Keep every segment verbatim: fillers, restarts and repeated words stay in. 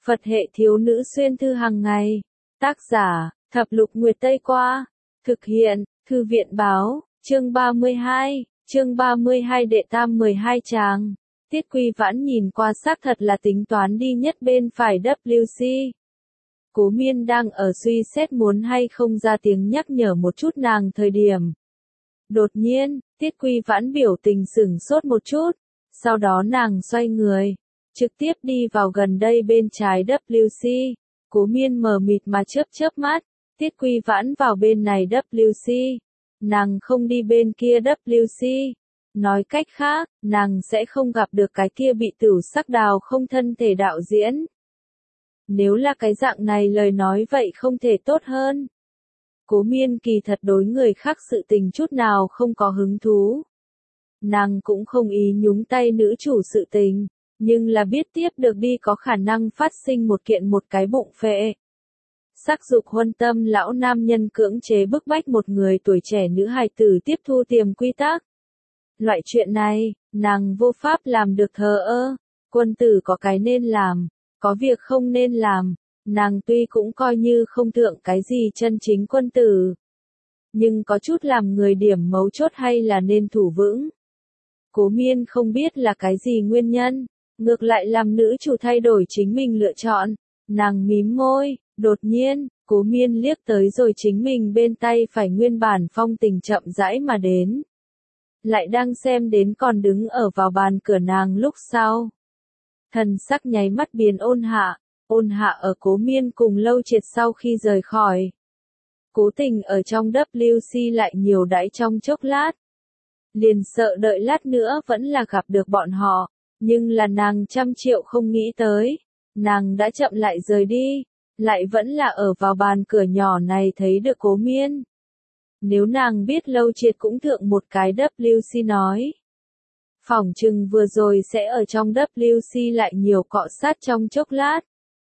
Phật hệ thiếu nữ xuyên thư hàng ngày. Tác giả, Thập Lục Nguyệt Tây Qua. Thực hiện, Thư viện Báo, chương ba mươi hai, chương ba mươi hai đệ tam mười hai tràng. Tiết Quy Vãn nhìn qua xác thật là tính toán đi nhất bên phải W C. Cố Miên đang ở suy xét muốn hay không ra tiếng nhắc nhở một chút nàng thời điểm. Đột nhiên, Tiết Quy Vãn biểu tình sửng sốt một chút, sau đó nàng xoay người, trực tiếp đi vào gần đây bên trái W C. Cố Miên mờ mịt mà chớp chớp mắt, Tiết Quy Vãn vào bên này W C, nàng không đi bên kia W C. Nói cách khác, nàng sẽ không gặp được cái kia bị tửu sắc đào không thân thể đạo diễn. Nếu là cái dạng này lời nói vậy không thể tốt hơn. Cố Miên kỳ thật đối người khác sự tình chút nào không có hứng thú. Nàng cũng không ý nhúng tay nữ chủ sự tình, nhưng là biết tiếp được đi có khả năng phát sinh một kiện một cái bụng phệ. Sắc dục huân tâm lão nam nhân cưỡng chế bức bách một người tuổi trẻ nữ hài tử tiếp thu tiềm quy tắc. Loại chuyện này, nàng vô pháp làm được thờ ơ. Quân tử có cái nên làm, có việc không nên làm. Nàng tuy cũng coi như không thượng cái gì chân chính quân tử, nhưng có chút làm người điểm mấu chốt hay là nên thủ vững. Cố Miên không biết là cái gì nguyên nhân, ngược lại làm nữ chủ thay đổi chính mình lựa chọn. Nàng mím môi, đột nhiên, Cố Miên liếc tới rồi chính mình bên tay phải nguyên bản phong tình chậm rãi mà đến. Lại đang xem đến còn đứng ở vào bàn cửa nàng lúc sau. Thần sắc nháy mắt biến ôn hạ, ôn hạ ở Cố Miên cùng Lâu Triệt sau khi rời khỏi. Cố tình ở trong W C lại nhiều đãi trong chốc lát. Liền sợ đợi lát nữa vẫn là gặp được bọn họ, nhưng là nàng trăm triệu không nghĩ tới. Nàng đã chậm lại rời đi, lại vẫn là ở vào bàn cửa nhỏ này thấy được Cố Miên. Nếu nàng biết Lâu Triệt cũng thượng một cái W C nói. Phỏng chừng vừa rồi sẽ ở trong W C lại nhiều cọ sát trong chốc lát.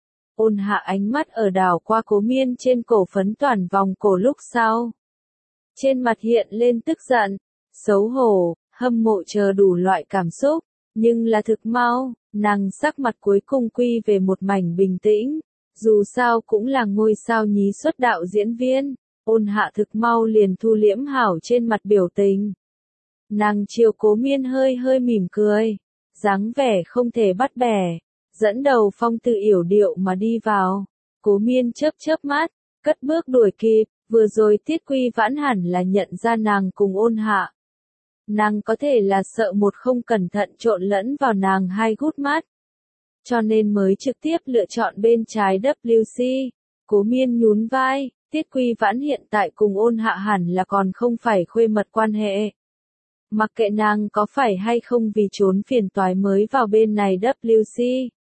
Ôn hạ ánh mắt ở đảo qua Cố Miên trên cổ phấn toàn vòng cổ lúc sau. Trên mặt hiện lên tức giận, xấu hổ, hâm mộ chờ đủ loại cảm xúc, nhưng là thực mau, nàng sắc mặt cuối cùng quy về một mảnh bình tĩnh. Dù sao cũng là ngôi sao nhí xuất đạo diễn viên, ôn hạ thực mau liền thu liễm hảo trên mặt biểu tình. Nàng chiều Cố Miên hơi hơi mỉm cười, dáng vẻ không thể bắt bẻ, dẫn đầu phong tự yểu điệu mà đi vào. Cố Miên chớp chớp mắt, cất bước đuổi kịp, vừa rồi Tiết Quy Vãn hẳn là nhận ra nàng cùng ôn hạ. Nàng có thể là sợ một không cẩn thận trộn lẫn vào nàng hai gút mắt, cho nên mới trực tiếp lựa chọn bên trái W C. Cố Miên nhún vai, Tiết Quy Vãn hiện tại cùng ôn hạ hẳn là còn không phải khuê mật quan hệ. Mặc kệ nàng có phải hay không vì trốn phiền toái mới vào bên này W C.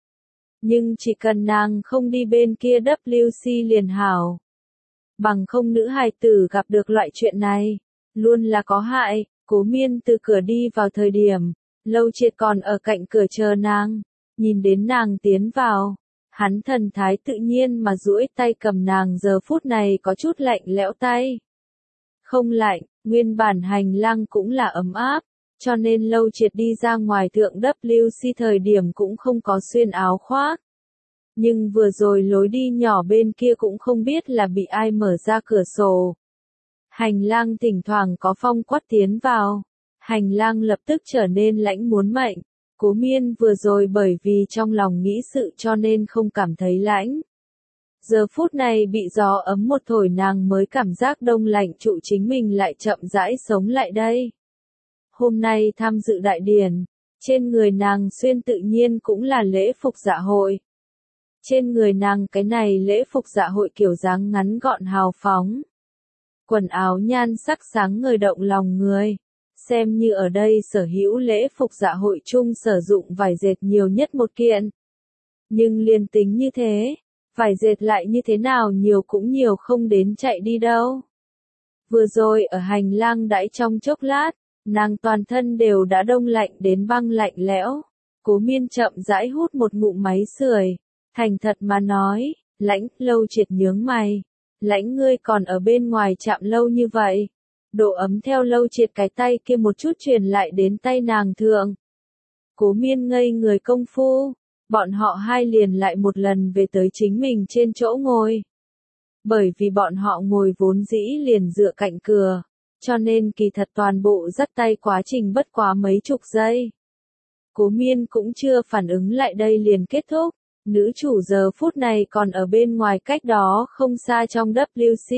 Nhưng chỉ cần nàng không đi bên kia W C liền hảo. Bằng không nữ hài tử gặp được loại chuyện này, luôn là có hại. Cố Miên từ cửa đi vào thời điểm, Lâu Triệt còn ở cạnh cửa chờ nàng, nhìn đến nàng tiến vào, hắn thần thái tự nhiên mà duỗi tay cầm nàng giờ phút này có chút lạnh lẽo tay. Không lạnh, nguyên bản hành lang cũng là ấm áp, cho nên Lâu Triệt đi ra ngoài thượng W C thời điểm cũng không có xuyên áo khoác. Nhưng vừa rồi lối đi nhỏ bên kia cũng không biết là bị ai mở ra cửa sổ. Hành lang thỉnh thoảng có phong quát tiến vào, hành lang lập tức trở nên lãnh muốn mệnh. Cố Miên vừa rồi bởi vì trong lòng nghĩ sự cho nên không cảm thấy lãnh. Giờ phút này bị gió ấm một thổi nàng mới cảm giác đông lạnh trụ chính mình lại chậm rãi sống lại đây. Hôm nay tham dự đại điển, trên người nàng xuyên tự nhiên cũng là lễ phục dạ hội. Trên người nàng cái này lễ phục dạ hội kiểu dáng ngắn gọn hào phóng. Quần áo nhan sắc sáng ngời động lòng người. Xem như ở đây sở hữu lễ phục dạ hội chung sử dụng vải dệt nhiều nhất một kiện. Nhưng liên tính như thế, vải dệt lại như thế nào nhiều cũng nhiều không đến chạy đi đâu. Vừa rồi ở hành lang đãi trong chốc lát, nàng toàn thân đều đã đông lạnh đến băng lạnh lẽo. Cố Miên chậm rãi hút một ngụm máy sưởi, thành thật mà nói, lãnh. Lâu Triệt nhướng mày, lãnh ngươi còn ở bên ngoài chạm lâu như vậy. Độ ấm theo Lâu Triệt cái tay kia một chút truyền lại đến tay nàng thượng. Cố Miên ngây người công phu, bọn họ hai liền lại một lần về tới chính mình trên chỗ ngồi. Bởi vì bọn họ ngồi vốn dĩ liền dựa cạnh cửa, cho nên kỳ thật toàn bộ dắt tay quá trình bất quá mấy chục giây. Cố Miên cũng chưa phản ứng lại đây liền kết thúc, nữ chủ giờ phút này còn ở bên ngoài cách đó không xa trong W C.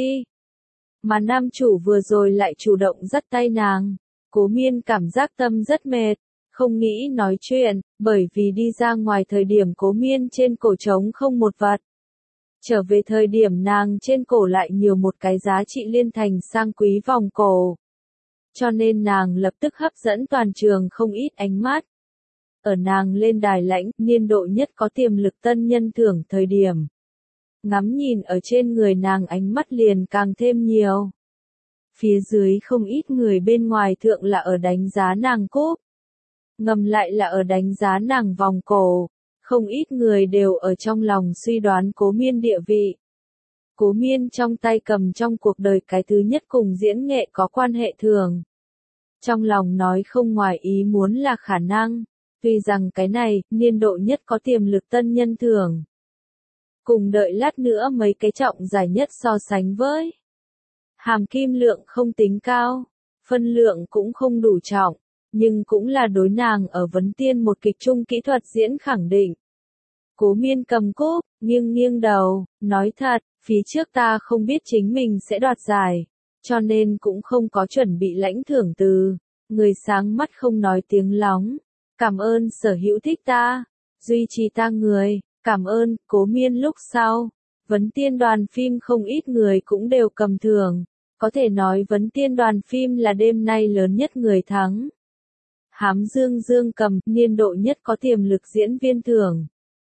Mà nam chủ vừa rồi lại chủ động dắt tay nàng, Cố Miên cảm giác tâm rất mệt, không nghĩ nói chuyện, bởi vì đi ra ngoài thời điểm Cố Miên trên cổ trống không một vật. Trở về thời điểm nàng trên cổ lại nhiều một cái giá trị liên thành sang quý vòng cổ. Cho nên nàng lập tức hấp dẫn toàn trường không ít ánh mắt. Ở nàng lên đài lãnh, niên độ nhất có tiềm lực tân nhân thưởng thời điểm. Ngắm nhìn ở trên người nàng ánh mắt liền càng thêm nhiều. Phía dưới không ít người bên ngoài thượng là ở đánh giá nàng cúp. Ngầm lại là ở đánh giá nàng vòng cổ. Không ít người đều ở trong lòng suy đoán Cố Miên địa vị. Cố Miên trong tay cầm trong cuộc đời cái thứ nhất cùng diễn nghệ có quan hệ thường. Trong lòng nói không ngoài ý muốn là khả năng, tuy rằng cái này, niên độ nhất có tiềm lực tân nhân thường. Cùng đợi lát nữa mấy cái trọng giải nhất so sánh với. Hàm kim lượng không tính cao, phân lượng cũng không đủ trọng. Nhưng cũng là đối nàng ở vấn tiên một kịch trung kỹ thuật diễn khẳng định. Cố Miên cầm cúp, nghiêng nghiêng đầu, nói thật, phía trước ta không biết chính mình sẽ đoạt giải, cho nên cũng không có chuẩn bị lãnh thưởng từ, người sáng mắt không nói tiếng lóng, cảm ơn sở hữu thích ta, duy trì ta người, cảm ơn, Cố Miên lúc sau. Vấn tiên đoàn phim không ít người cũng đều cầm thưởng, có thể nói vấn tiên đoàn phim là đêm nay lớn nhất người thắng. Hám Dương Dương cầm, niên độ nhất có tiềm lực diễn viên thưởng.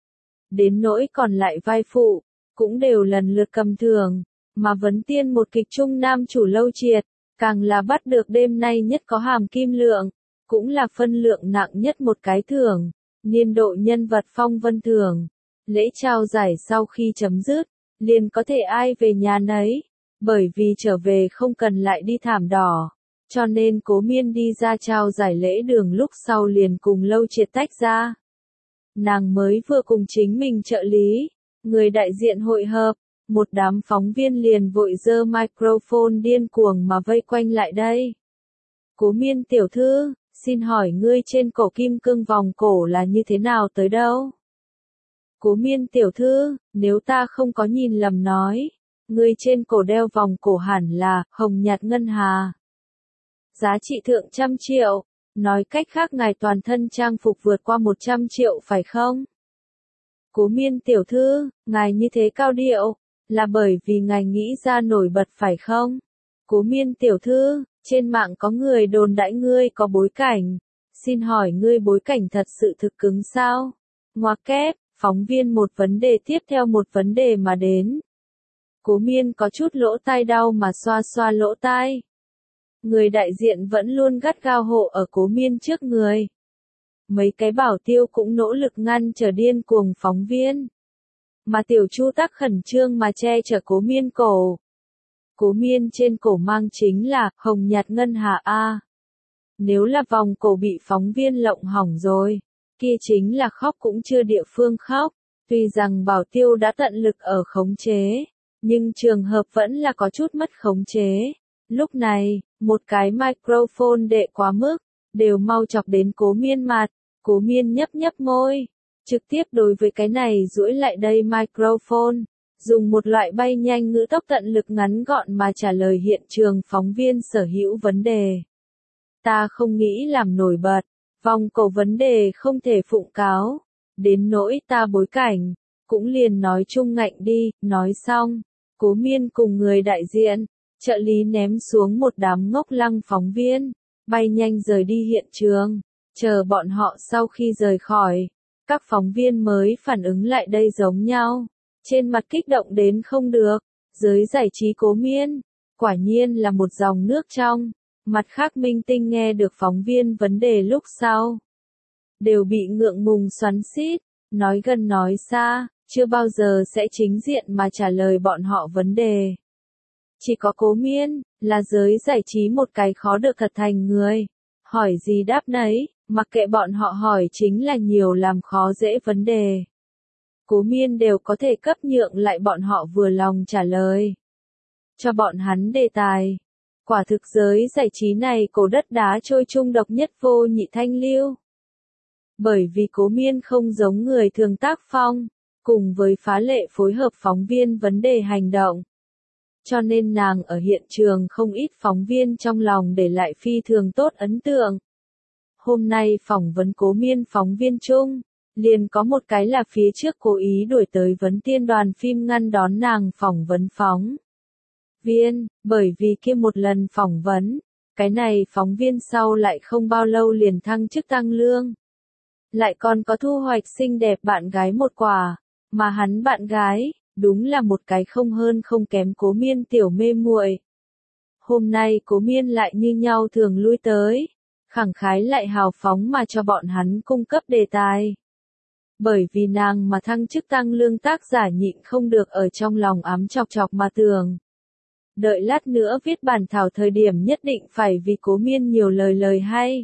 Đến nỗi còn lại vai phụ, cũng đều lần lượt cầm thưởng, mà vấn tiên một kịch trung nam chủ Lâu Triệt, càng là bắt được đêm nay nhất có hàm kim lượng, cũng là phân lượng nặng nhất một cái thưởng, niên độ nhân vật phong vân thưởng. Lễ trao giải sau khi chấm dứt, liền có thể ai về nhà nấy, bởi vì trở về không cần lại đi thảm đỏ. Cho nên Cố Miên đi ra trao giải lễ đường lúc sau liền cùng Lâu Triệt tách ra. Nàng mới vừa cùng chính mình trợ lý, người đại diện hội hợp, một đám phóng viên liền vội giơ microphone điên cuồng mà vây quanh lại đây. Cố Miên tiểu thư, xin hỏi ngươi trên cổ kim cương vòng cổ là như thế nào tới đâu? Cố Miên tiểu thư, nếu ta không có nhìn lầm nói, ngươi trên cổ đeo vòng cổ hẳn là hồng nhạt ngân hà. Giá trị thượng trăm triệu, nói cách khác ngài toàn thân trang phục vượt qua một trăm triệu phải không? Cố Miên tiểu thư, ngài như thế cao điệu, là bởi vì ngài nghĩ ra nổi bật phải không? Cố Miên tiểu thư, trên mạng có người đồn đãi ngươi có bối cảnh, xin hỏi ngươi bối cảnh thật sự thực cứng sao? Ngoặc kép, phóng viên một vấn đề tiếp theo một vấn đề mà đến. Cố Miên có chút lỗ tai đau mà xoa xoa lỗ tai. Người đại diện vẫn luôn gắt gao hộ ở Cố Miên trước người. Mấy cái bảo tiêu cũng nỗ lực ngăn trở điên cuồng phóng viên. Mà Tiểu Chu Tắc khẩn trương mà che chở Cố Miên cổ. Cố Miên trên cổ mang chính là hồng nhạt ngân hà A. Nếu là vòng cổ bị phóng viên lộng hỏng rồi, kia chính là khóc cũng chưa địa phương khóc. Tuy rằng bảo tiêu đã tận lực ở khống chế, nhưng trường hợp vẫn là có chút mất khống chế. Lúc này, một cái microphone đệ quá mức, đều mau chọc đến Cố Miên mặt, Cố Miên nhấp nhấp môi, trực tiếp đối với cái này duỗi lại đây microphone, dùng một loại bay nhanh ngữ tốc tận lực ngắn gọn mà trả lời hiện trường phóng viên sở hữu vấn đề. Ta không nghĩ làm nổi bật, vòng cổ vấn đề không thể phụng cáo, đến nỗi ta bối cảnh, cũng liền nói chung ngạnh đi, nói xong, Cố Miên cùng người đại diện, trợ lý ném xuống một đám ngốc lăng phóng viên, bay nhanh rời đi hiện trường, chờ bọn họ sau khi rời khỏi, các phóng viên mới phản ứng lại đây giống nhau, trên mặt kích động đến không được, giới giải trí Cố Miên, quả nhiên là một dòng nước trong, mặt khác minh tinh nghe được phóng viên vấn đề lúc sau, đều bị ngượng ngùng xoắn xít, nói gần nói xa, chưa bao giờ sẽ chính diện mà trả lời bọn họ vấn đề. Chỉ có Cố Miên, là giới giải trí một cái khó được thật thành người. Hỏi gì đáp nấy, Mặc kệ bọn họ hỏi chính là nhiều làm khó dễ vấn đề. Cố Miên đều có thể cấp nhượng lại bọn họ vừa lòng trả lời. Cho bọn hắn đề tài. Quả thực giới giải trí này cổ đất đá trôi chung độc nhất vô nhị thanh lưu. Bởi vì Cố Miên không giống người thường tác phong, cùng với phá lệ phối hợp phóng viên vấn đề hành động. Cho nên nàng ở hiện trường không ít phóng viên trong lòng để lại phi thường tốt ấn tượng. Hôm nay phỏng vấn Cố Miên phóng viên chung, liền có một cái là phía trước cố ý đuổi tới vấn tiên đoàn phim ngăn đón nàng phỏng vấn phóng viên, bởi vì kia một lần phỏng vấn, cái này phóng viên sau lại không bao lâu liền thăng chức tăng lương. Lại còn có thu hoạch xinh đẹp bạn gái một quả, mà hắn bạn gái, đúng là một cái không hơn không kém Cố Miên tiểu mê muội. Hôm nay Cố Miên lại như nhau thường lui tới, khẳng khái lại hào phóng mà cho bọn hắn cung cấp đề tài. Bởi vì nàng mà thăng chức tăng lương tác giả nhịn không được ở trong lòng ám chọc chọc mà tưởng. Đợi lát nữa viết bản thảo thời điểm nhất định phải vì Cố Miên nhiều lời lời hay.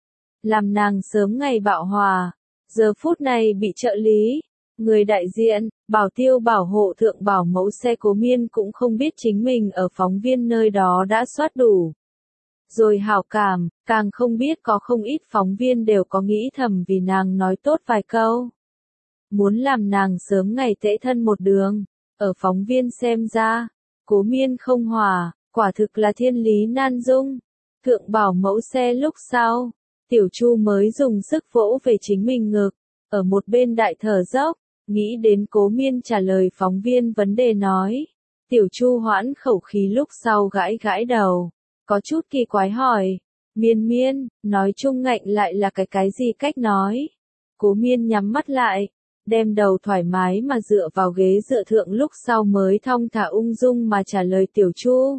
Làm nàng sớm ngày bạo hòa, giờ phút này bị trợ lý, người đại diện, bảo tiêu bảo hộ thượng bảo mẫu xe Cố Miên cũng không biết chính mình ở phóng viên nơi đó đã soát đủ. Rồi hảo cảm, càng không biết có không ít phóng viên đều có nghĩ thầm vì nàng nói tốt vài câu. Muốn làm nàng sớm ngày tễ thân một đường, ở phóng viên xem ra, Cố Miên không hòa, quả thực là thiên lý nan dung. Thượng bảo mẫu xe lúc sau, Tiểu Chu mới dùng sức vỗ về chính mình ngực, ở một bên đại thở dốc, nghĩ đến Cố Miên trả lời phóng viên vấn đề nói. Tiểu Chu hoãn khẩu khí lúc sau gãi gãi đầu, có chút kỳ quái hỏi, Miên Miên, nói chung ngạnh lại là cái cái gì cách nói. Cố Miên nhắm mắt lại, đem đầu thoải mái mà dựa vào ghế dựa thượng lúc sau mới thong thả ung dung mà trả lời Tiểu Chu.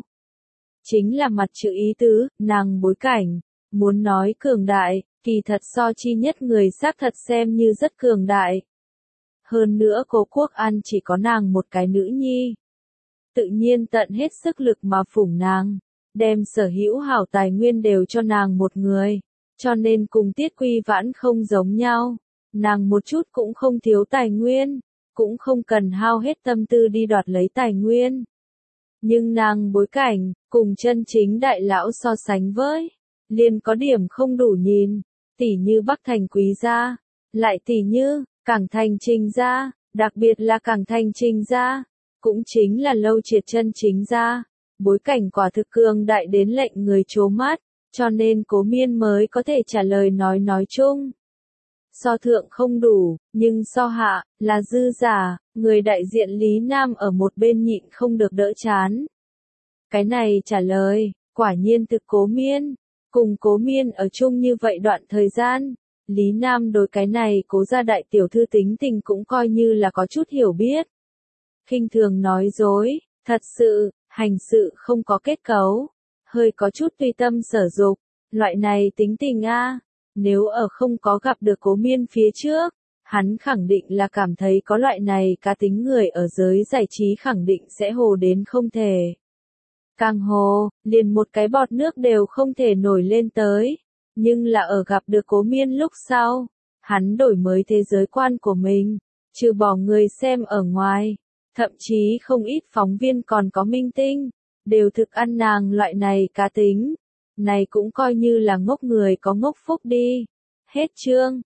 Chính là mặt chữ ý tứ, nàng bối cảnh, muốn nói cường đại, kỳ thật so chi nhất người xác thật xem như rất cường đại. Hơn nữa Cố Quốc An chỉ có nàng một cái nữ nhi. Tự nhiên tận hết sức lực mà phủng nàng, đem sở hữu hảo tài nguyên đều cho nàng một người, cho nên cùng Tiết Quy Vãn không giống nhau. Nàng một chút cũng không thiếu tài nguyên, cũng không cần hao hết tâm tư đi đoạt lấy tài nguyên. Nhưng nàng bối cảnh, cùng chân chính đại lão so sánh với, liền có điểm không đủ nhìn, tỉ như Bắc Thành Quý gia, lại tỉ như, Cảng Thành Trình gia, đặc biệt là Cảng Thành Trình gia, cũng chính là Lâu Triệt chân chính gia, bối cảnh quả thực cường đại đến lệnh người trố mắt, cho nên Cố Miên mới có thể trả lời nói nói chung. So thượng không đủ, nhưng so hạ, là dư giả, người đại diện Lý Nam ở một bên nhịn không được đỡ chán. Cái này trả lời, quả nhiên thực Cố Miên, cùng Cố Miên ở chung như vậy đoạn thời gian, Lý Nam đối cái này Cố gia đại tiểu thư tính tình cũng coi như là có chút hiểu biết. Khinh thường nói dối, thật sự, hành sự không có kết cấu, hơi có chút tùy tâm sở dục, loại này tính tình a. Nếu ở không có gặp được Cố Miên phía trước, hắn khẳng định là cảm thấy có loại này cá tính người ở giới giải trí khẳng định sẽ hồ đến không thể. Càng hồ, liền một cái bọt nước đều không thể nổi lên tới. Nhưng là ở gặp được Cố Miên lúc sau, hắn đổi mới thế giới quan của mình, trừ bỏ người xem ở ngoài, thậm chí không ít phóng viên còn có minh tinh, đều thực ăn nàng loại này cá tính. Này cũng coi như là ngốc người có ngốc phúc đi. Hết chương.